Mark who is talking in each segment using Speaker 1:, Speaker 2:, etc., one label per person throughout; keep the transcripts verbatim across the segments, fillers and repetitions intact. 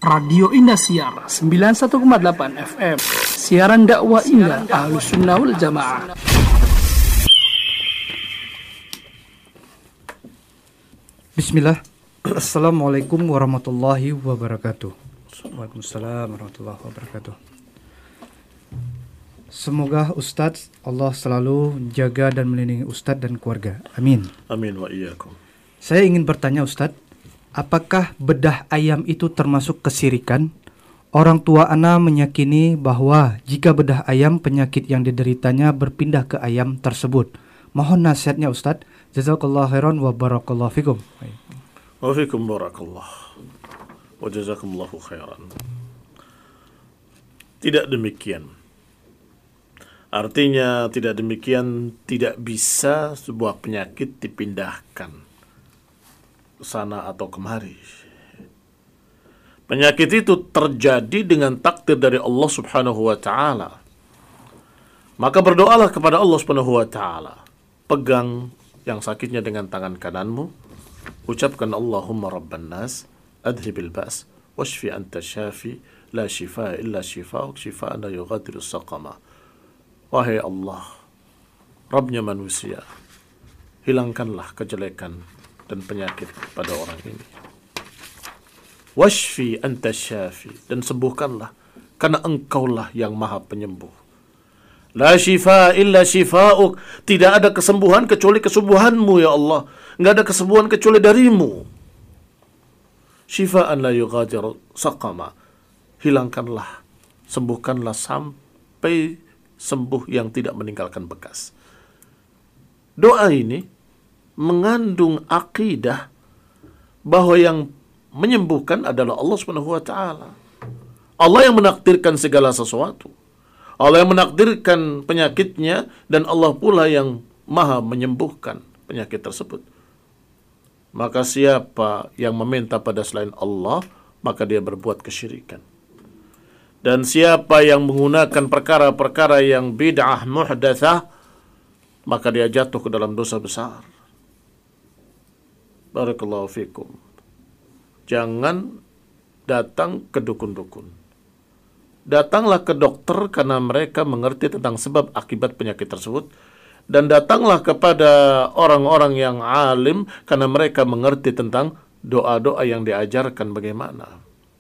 Speaker 1: Radio Indosiar sembilan puluh satu koma delapan F M. Siaran dakwah Indah Ahlus Sunnah wal Jamaah.
Speaker 2: Bismillah. Assalamualaikum warahmatullahi wabarakatuh. Waalaikumsalam warahmatullahi wabarakatuh. Semoga Ustadz Allah selalu jaga dan melindungi Ustadz dan keluarga. Amin.
Speaker 3: Amin wa iyyakum.
Speaker 2: Saya ingin bertanya Ustadz, apakah bedah ayam itu termasuk kesirikan? Orang tua ana meyakini bahwa jika bedah ayam penyakit yang dideritanya berpindah ke ayam tersebut. Mohon nasihatnya Ustadz. Jazakallahu khairan wa barakallahu fikum.
Speaker 3: Wa fikum barakallah. Wa jazakumullahu khairan. Tidak demikian. Artinya tidak demikian, tidak bisa sebuah penyakit dipindahkan ke sana atau kemari. Penyakit itu terjadi dengan takdir dari Allah Subhanahu wa taala. Maka berdoalah kepada Allah Subhanahu wa taala. Pegang yang sakitnya dengan tangan kananmu, ucapkan Allahumma rabban nas adhibil ba's washfi anta syafi la shifaa illa shifaa'uk shifaa'an la yughadiru saqama. Wahai Allah, Rabbnya manusia, hilangkanlah kejelekan dan penyakit pada orang ini. Washfi anta syafi, dan sembuhkanlah, karena engkaulah yang maha penyembuh. La shifa illa shifa'uk, tidak ada kesembuhan kecuali kesembuhanmu ya Allah. Enggak ada kesembuhan kecuali darimu. Shifa'an la yughadiru saqama, hilangkanlah, sembuhkanlah sampai sembuh yang tidak meninggalkan bekas. Doa ini mengandung akidah bahwa yang menyembuhkan adalah Allah Subhanahu wa taala. Allah yang menakdirkan segala sesuatu. Allah yang menakdirkan penyakitnya, dan Allah pula yang maha menyembuhkan penyakit tersebut. Maka siapa yang meminta pada selain Allah, maka dia berbuat kesyirikan. Dan siapa yang menggunakan perkara-perkara yang bid'ah muhdatsah, maka dia jatuh ke dalam dosa besar. Barakallahu fikum. Jangan datang ke dukun-dukun. Datanglah ke dokter karena mereka mengerti tentang sebab akibat penyakit tersebut. Dan datanglah kepada orang-orang yang alim karena mereka mengerti tentang doa-doa yang diajarkan bagaimana.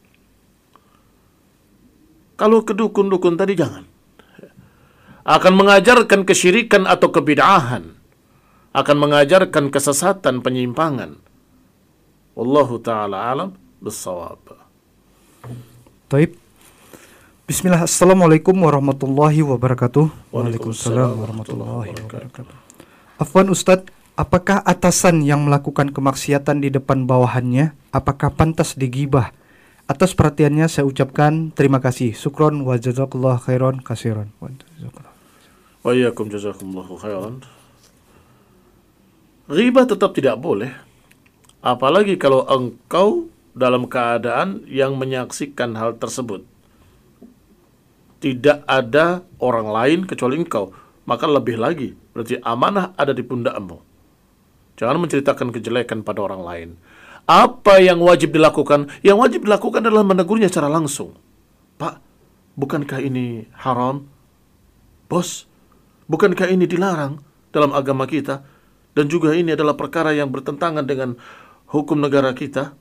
Speaker 3: Kalau ke dukun-dukun tadi jangan. Akan mengajarkan kesyirikan atau kebid'ahan. Akan mengajarkan kesesatan, penyimpangan. Wallahu ta'ala alam bissawab.
Speaker 2: Taib. Bismillah. Assalamualaikum warahmatullahi wabarakatuh. Waalaikumsalam warahmatullahi wabarakatuh. Afwan Ustadz, apakah atasan yang melakukan kemaksiatan di depan bawahannya, apakah pantas digibah? Atas perhatiannya saya ucapkan terima kasih. Syukron wa jazakallahu khairan katsiran.
Speaker 3: Wa iyyakum jazakumullahu khairan. Ghibah tetap tidak boleh. Apalagi kalau engkau dalam keadaan yang menyaksikan hal tersebut. Tidak ada orang lain kecuali engkau. Maka lebih lagi, berarti amanah ada di pundakmu. Jangan menceritakan kejelekan pada orang lain. Apa yang wajib dilakukan? Yang wajib dilakukan adalah menegurnya secara langsung. Pak, bukankah ini haram? Bos, bukankah ini dilarang dalam agama kita? Dan juga ini adalah perkara yang bertentangan dengan hukum negara kita.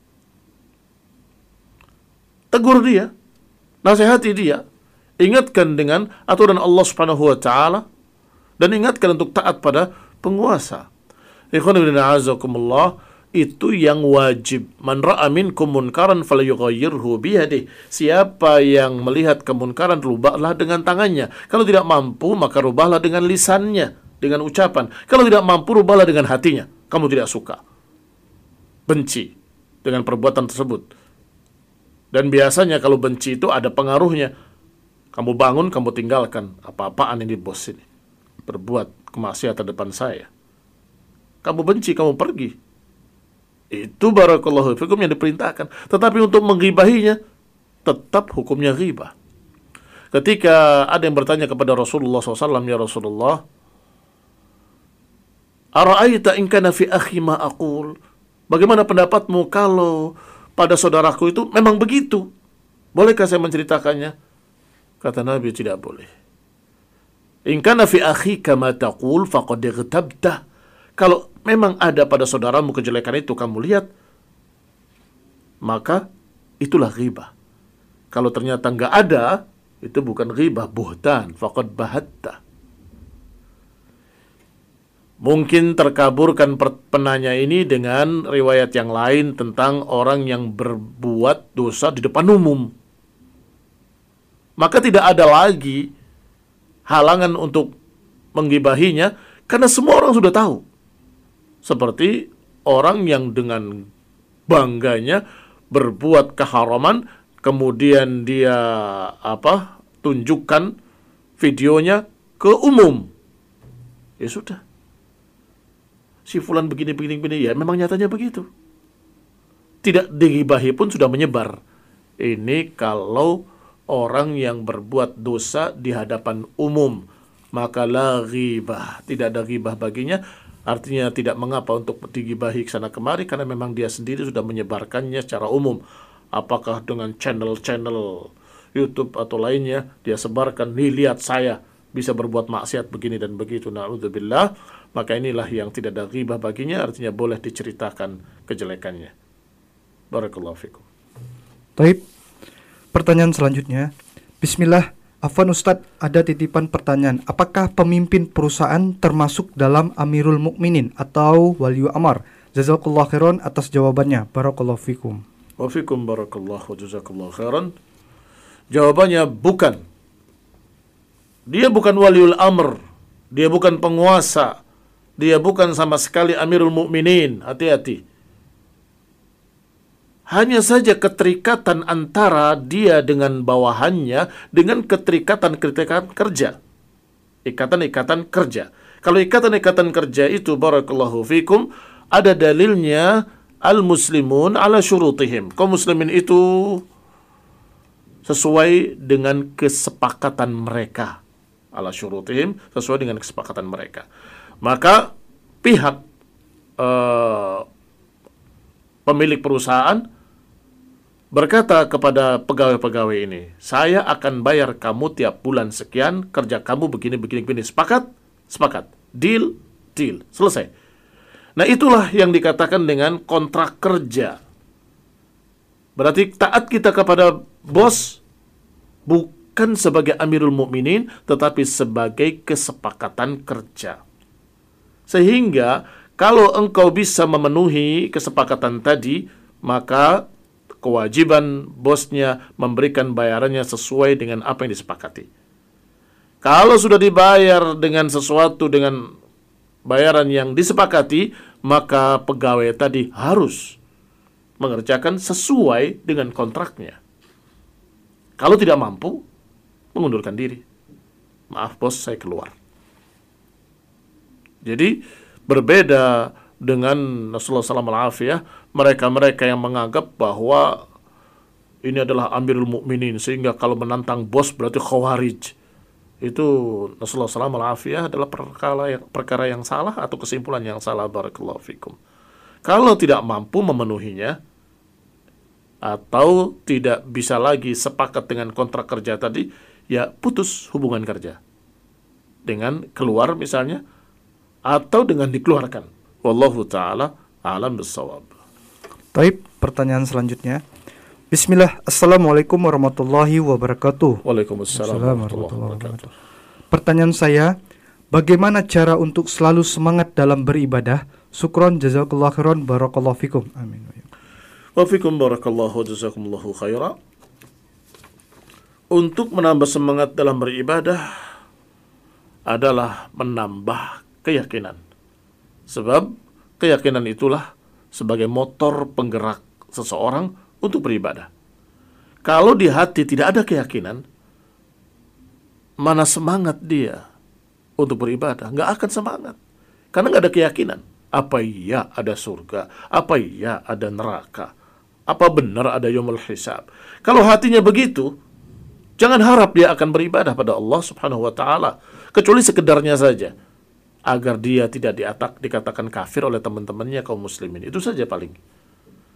Speaker 3: Tegur dia, nasihati dia, ingatkan dengan aturan Allah Subhanahu wa taala, dan ingatkan untuk taat pada penguasa. Ikhwan fillah a'azakumullah, itu yang wajib. Man ra'a minkum munkaran falyughayyirhu biyadihi. Siapa yang melihat kemunkaran, rubahlah dengan tangannya. Kalau tidak mampu, maka rubahlah dengan lisannya, dengan ucapan. Kalau tidak mampu, rubahlah dengan hatinya. Kamu tidak suka, benci dengan perbuatan tersebut. Dan biasanya kalau benci itu ada pengaruhnya. Kamu bangun, kamu tinggalkan. Apa-apaan ini bos ini, berbuat kemaksiatan depan saya. Kamu benci, kamu pergi. Itu barakallahu fikum yang diperintahkan. Tetapi untuk menggibahinya, tetap hukumnya ghibah. Ketika ada yang bertanya kepada Rasulullah shallallahu alaihi wasallam, ya Rasulullah, ara'aita in kana fi akhi ma aqul, bagaimana pendapatmu kalau pada saudaraku itu memang begitu. Bolehkah saya menceritakannya? Kata Nabi, tidak boleh. In kana fi akhika ma taqul faqad ightabta. Kalau memang ada pada saudaramu kejelekan itu kamu lihat, maka itulah ghibah. Kalau ternyata enggak ada, itu bukan ghibah, buhtan, faqad bahatta. Mungkin terkaburkan penanya ini dengan riwayat yang lain tentang orang yang berbuat dosa di depan umum. Maka tidak ada lagi halangan untuk menggibahinya, karena semua orang sudah tahu. Seperti orang yang dengan bangganya berbuat keharaman, kemudian dia apa tunjukkan videonya ke umum. Ya sudah. Si fulan begini, begini, begini. Ya memang nyatanya begitu. Tidak digibahi pun sudah menyebar. Ini kalau orang yang berbuat dosa di hadapan umum, maka la ghibah, tidak ada ghibah baginya. Artinya tidak mengapa untuk digibahi kesana kemari, karena memang dia sendiri sudah menyebarkannya secara umum. Apakah dengan channel-channel YouTube atau lainnya, dia sebarkan, nih lihat saya bisa berbuat maksiat begini dan begitu, na'udzubillah. Maka inilah yang tidak ada ghibah baginya, artinya boleh diceritakan kejelekannya. Barakallahu fikum.
Speaker 2: Taib. Pertanyaan selanjutnya, Bismillah, Afwan Ustadz, ada titipan pertanyaan. Apakah pemimpin perusahaan termasuk dalam Amirul Mukminin atau Waliyu Amar? Jazakallah khairan atas jawabannya. Barakallahu fikum.
Speaker 3: Wa fikum barakallahu wa jazakallahu khairan. Jawabannya bukan. Dia bukan Waliul Amr. Dia bukan penguasa. Dia bukan sama sekali Amirul Mukminin. Hati-hati. Hanya saja keterikatan antara dia dengan bawahannya dengan keterikatan-keterikatan kerja. Ikatan-ikatan kerja. Kalau ikatan-ikatan kerja itu, barakallahu fikum, ada dalilnya al-muslimun ala syurutihim. Kaum muslimin itu sesuai dengan kesepakatan mereka. Ala syurutihim, sesuai dengan kesepakatan mereka. Maka pihak uh, pemilik perusahaan berkata kepada pegawai-pegawai ini, saya akan bayar kamu tiap bulan sekian, kerja kamu begini, begini, begini. Sepakat? Sepakat. Deal? Deal. Selesai. Nah, itulah yang dikatakan dengan kontrak kerja. Berarti taat kita kepada bos bukan sebagai Amirul Mukminin, tetapi sebagai kesepakatan kerja. Sehingga kalau engkau bisa memenuhi kesepakatan tadi, maka kewajiban bosnya memberikan bayarannya sesuai dengan apa yang disepakati. Kalau sudah dibayar dengan sesuatu dengan bayaran yang disepakati, maka pegawai tadi harus mengerjakan sesuai dengan kontraknya. Kalau tidak mampu, mengundurkan diri. Maaf bos, saya keluar. Jadi berbeda dengan Rasulullah shallallahu alaihi wasallam, mereka-mereka yang menganggap bahwa ini adalah Amirul Mukminin, sehingga kalau menantang bos berarti khawarij. Itu Rasulullah shallallahu alaihi wasallam adalah perkara yang, perkara yang salah atau kesimpulan yang salah. Barakallahu fikum. Kalau tidak mampu memenuhinya atau tidak bisa lagi sepakat dengan kontrak kerja tadi, ya putus hubungan kerja dengan keluar misalnya, atau dengan dikeluarkan. Wallahu ta'ala a'lam bissawab.
Speaker 2: Taib, pertanyaan selanjutnya. Bismillah, Assalamualaikum warahmatullahi wabarakatuh.
Speaker 3: Waalaikumsalam warahmatullahi wabarakatuh.
Speaker 2: Pertanyaan saya, bagaimana cara untuk selalu semangat dalam beribadah? Syukron, jazakallahu khairan, barakallahu fikum. Amin.
Speaker 3: Wa fikum barakallahu jazakumullahu khaira. Untuk menambah semangat dalam beribadah adalah menambah keyakinan. Sebab keyakinan itulah sebagai motor penggerak seseorang untuk beribadah. Kalau di hati tidak ada keyakinan, mana semangat dia untuk beribadah? Nggak akan semangat. Karena nggak ada keyakinan. Apa iya ada surga? Apa iya ada neraka? Apa benar ada yaumul hisab? Kalau hatinya begitu, jangan harap dia akan beribadah pada Allah subhanahu wa ta'ala. Kecuali sekedarnya saja, agar dia tidak diatak, dikatakan kafir oleh teman-temannya kaum muslimin. Itu saja paling.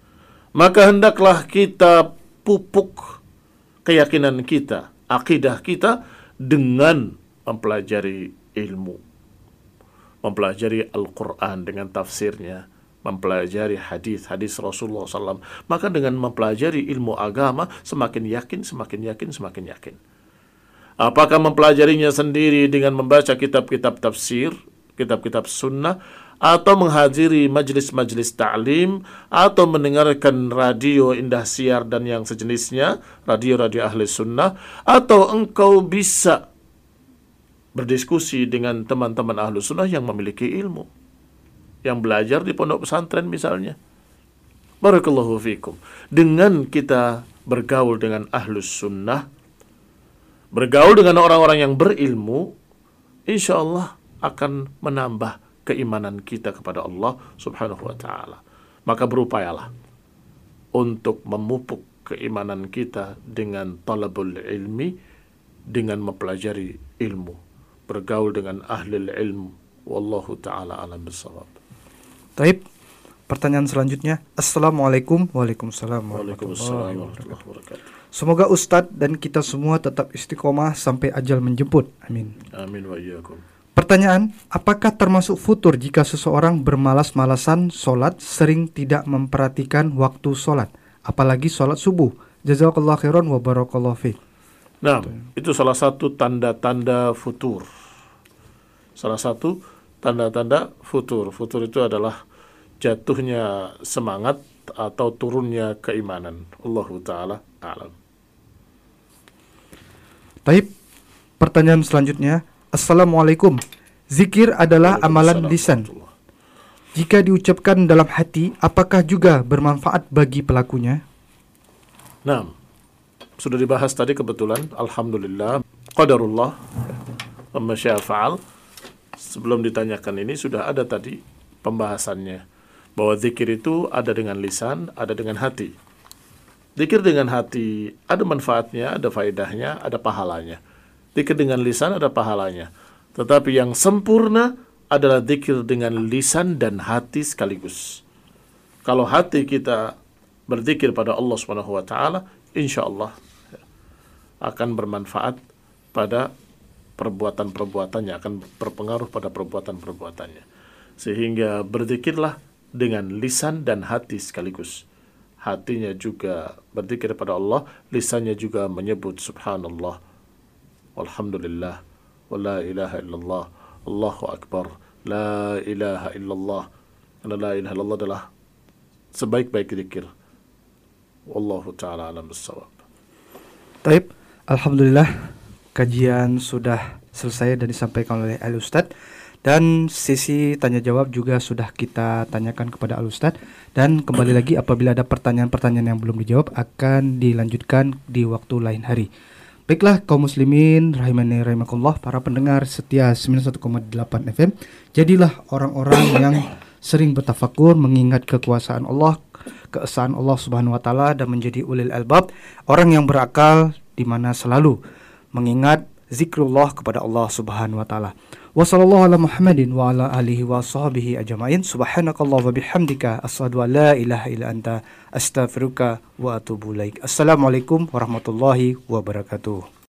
Speaker 3: maka hendaklah kita pupuk keyakinan kita, akidah kita dengan mempelajari ilmu. Mempelajari Al-Quran dengan tafsirnya, mempelajari hadis-hadis Rasulullah shallallahu alaihi wasallam. Maka dengan mempelajari ilmu agama, semakin yakin, semakin yakin, semakin yakin. Apakah mempelajarinya sendiri dengan membaca kitab-kitab tafsir, kitab-kitab sunnah, atau menghadiri majlis-majlis ta'lim, atau mendengarkan radio Indah Siar dan yang sejenisnya, radio-radio ahli sunnah, atau engkau bisa berdiskusi dengan teman-teman ahli sunnah yang memiliki ilmu, yang belajar di pondok pesantren misalnya. Barakallahu fikum. Dengan kita bergaul dengan ahli sunnah, bergaul dengan orang-orang yang berilmu, insya Allah akan menambah keimanan kita kepada Allah subhanahu wa ta'ala. Maka berupayalah untuk memupuk keimanan kita dengan talabul ilmi, dengan mempelajari ilmu, bergaul dengan ahli ilmu. Wallahu ta'ala alam bisawab.
Speaker 2: Taib, pertanyaan selanjutnya. Assalamualaikum. Waalaikumsalam
Speaker 3: Waalaikumsalam
Speaker 2: warahmatullahi wabarakatuh. Semoga Ustadz dan kita semua tetap istiqomah sampai ajal menjemput. Amin.
Speaker 3: Amin wa iyyakum.
Speaker 2: Pertanyaan, apakah termasuk futur jika seseorang bermalas-malasan sholat, sering tidak memperhatikan waktu sholat, apalagi sholat subuh? Jazakallah khairan wa barakallahu fiik.
Speaker 3: Nah, itu salah satu tanda-tanda futur. Salah satu tanda-tanda futur. Futur itu adalah jatuhnya semangat atau turunnya keimanan. Allahu ta'ala a'lam.
Speaker 2: Taib, pertanyaan selanjutnya. Assalamualaikum. Zikir adalah amalan lisan. Jika diucapkan dalam hati, apakah juga bermanfaat bagi pelakunya?
Speaker 3: Nah, sudah dibahas tadi kebetulan. Alhamdulillah. Qadarullah. Amma syaa fa'al. Sebelum ditanyakan ini sudah ada tadi pembahasannya. Bahwa zikir itu ada dengan lisan, ada dengan hati. Zikir dengan hati ada manfaatnya, ada faedahnya, ada pahalanya. Zikir dengan lisan ada pahalanya. Tetapi yang sempurna adalah zikir dengan lisan dan hati sekaligus. Kalau hati kita berzikir pada Allah Subhanahu wa taala, insyaallah akan bermanfaat pada perbuatan-perbuatannya, akan berpengaruh pada perbuatan-perbuatannya. Sehingga berzikirlah dengan lisan dan hati sekaligus. Hatinya juga berzikir pada Allah, lisannya juga menyebut subhanallah, walhamdulillah, wa la ilaha illallah, Allahu akbar, la ilaha illallah. Karena la ilaha illallah adalah sebaik-baik zikir. Wallahu ta'ala alam bissawab.
Speaker 2: Taib, alhamdulillah kajian sudah selesai dan disampaikan oleh Al Ustadz, dan sesi tanya jawab juga sudah kita tanyakan kepada Al Ustadz, dan kembali lagi apabila ada pertanyaan-pertanyaan yang belum dijawab akan dilanjutkan di waktu lain hari. Baiklah kaum muslimin rahimani rahimakumullah, para pendengar setia sembilan puluh satu koma delapan F M, jadilah orang-orang yang sering bertafakur mengingat kekuasaan Allah, keesaan Allah Subhanahu wa taala, dan menjadi ulil albab, orang yang berakal di mana selalu mengingat zikrullah kepada Allah Subhanahu wa taala. Wa sallallahu ala Muhammadin wa ala alihi wa sahbihi ajmain. Subhanakallah wa bihamdika asyhadu an la ilaha illa anta astaghfiruka wa atubu ilaik. Assalamualaikum warahmatullahi wabarakatuh.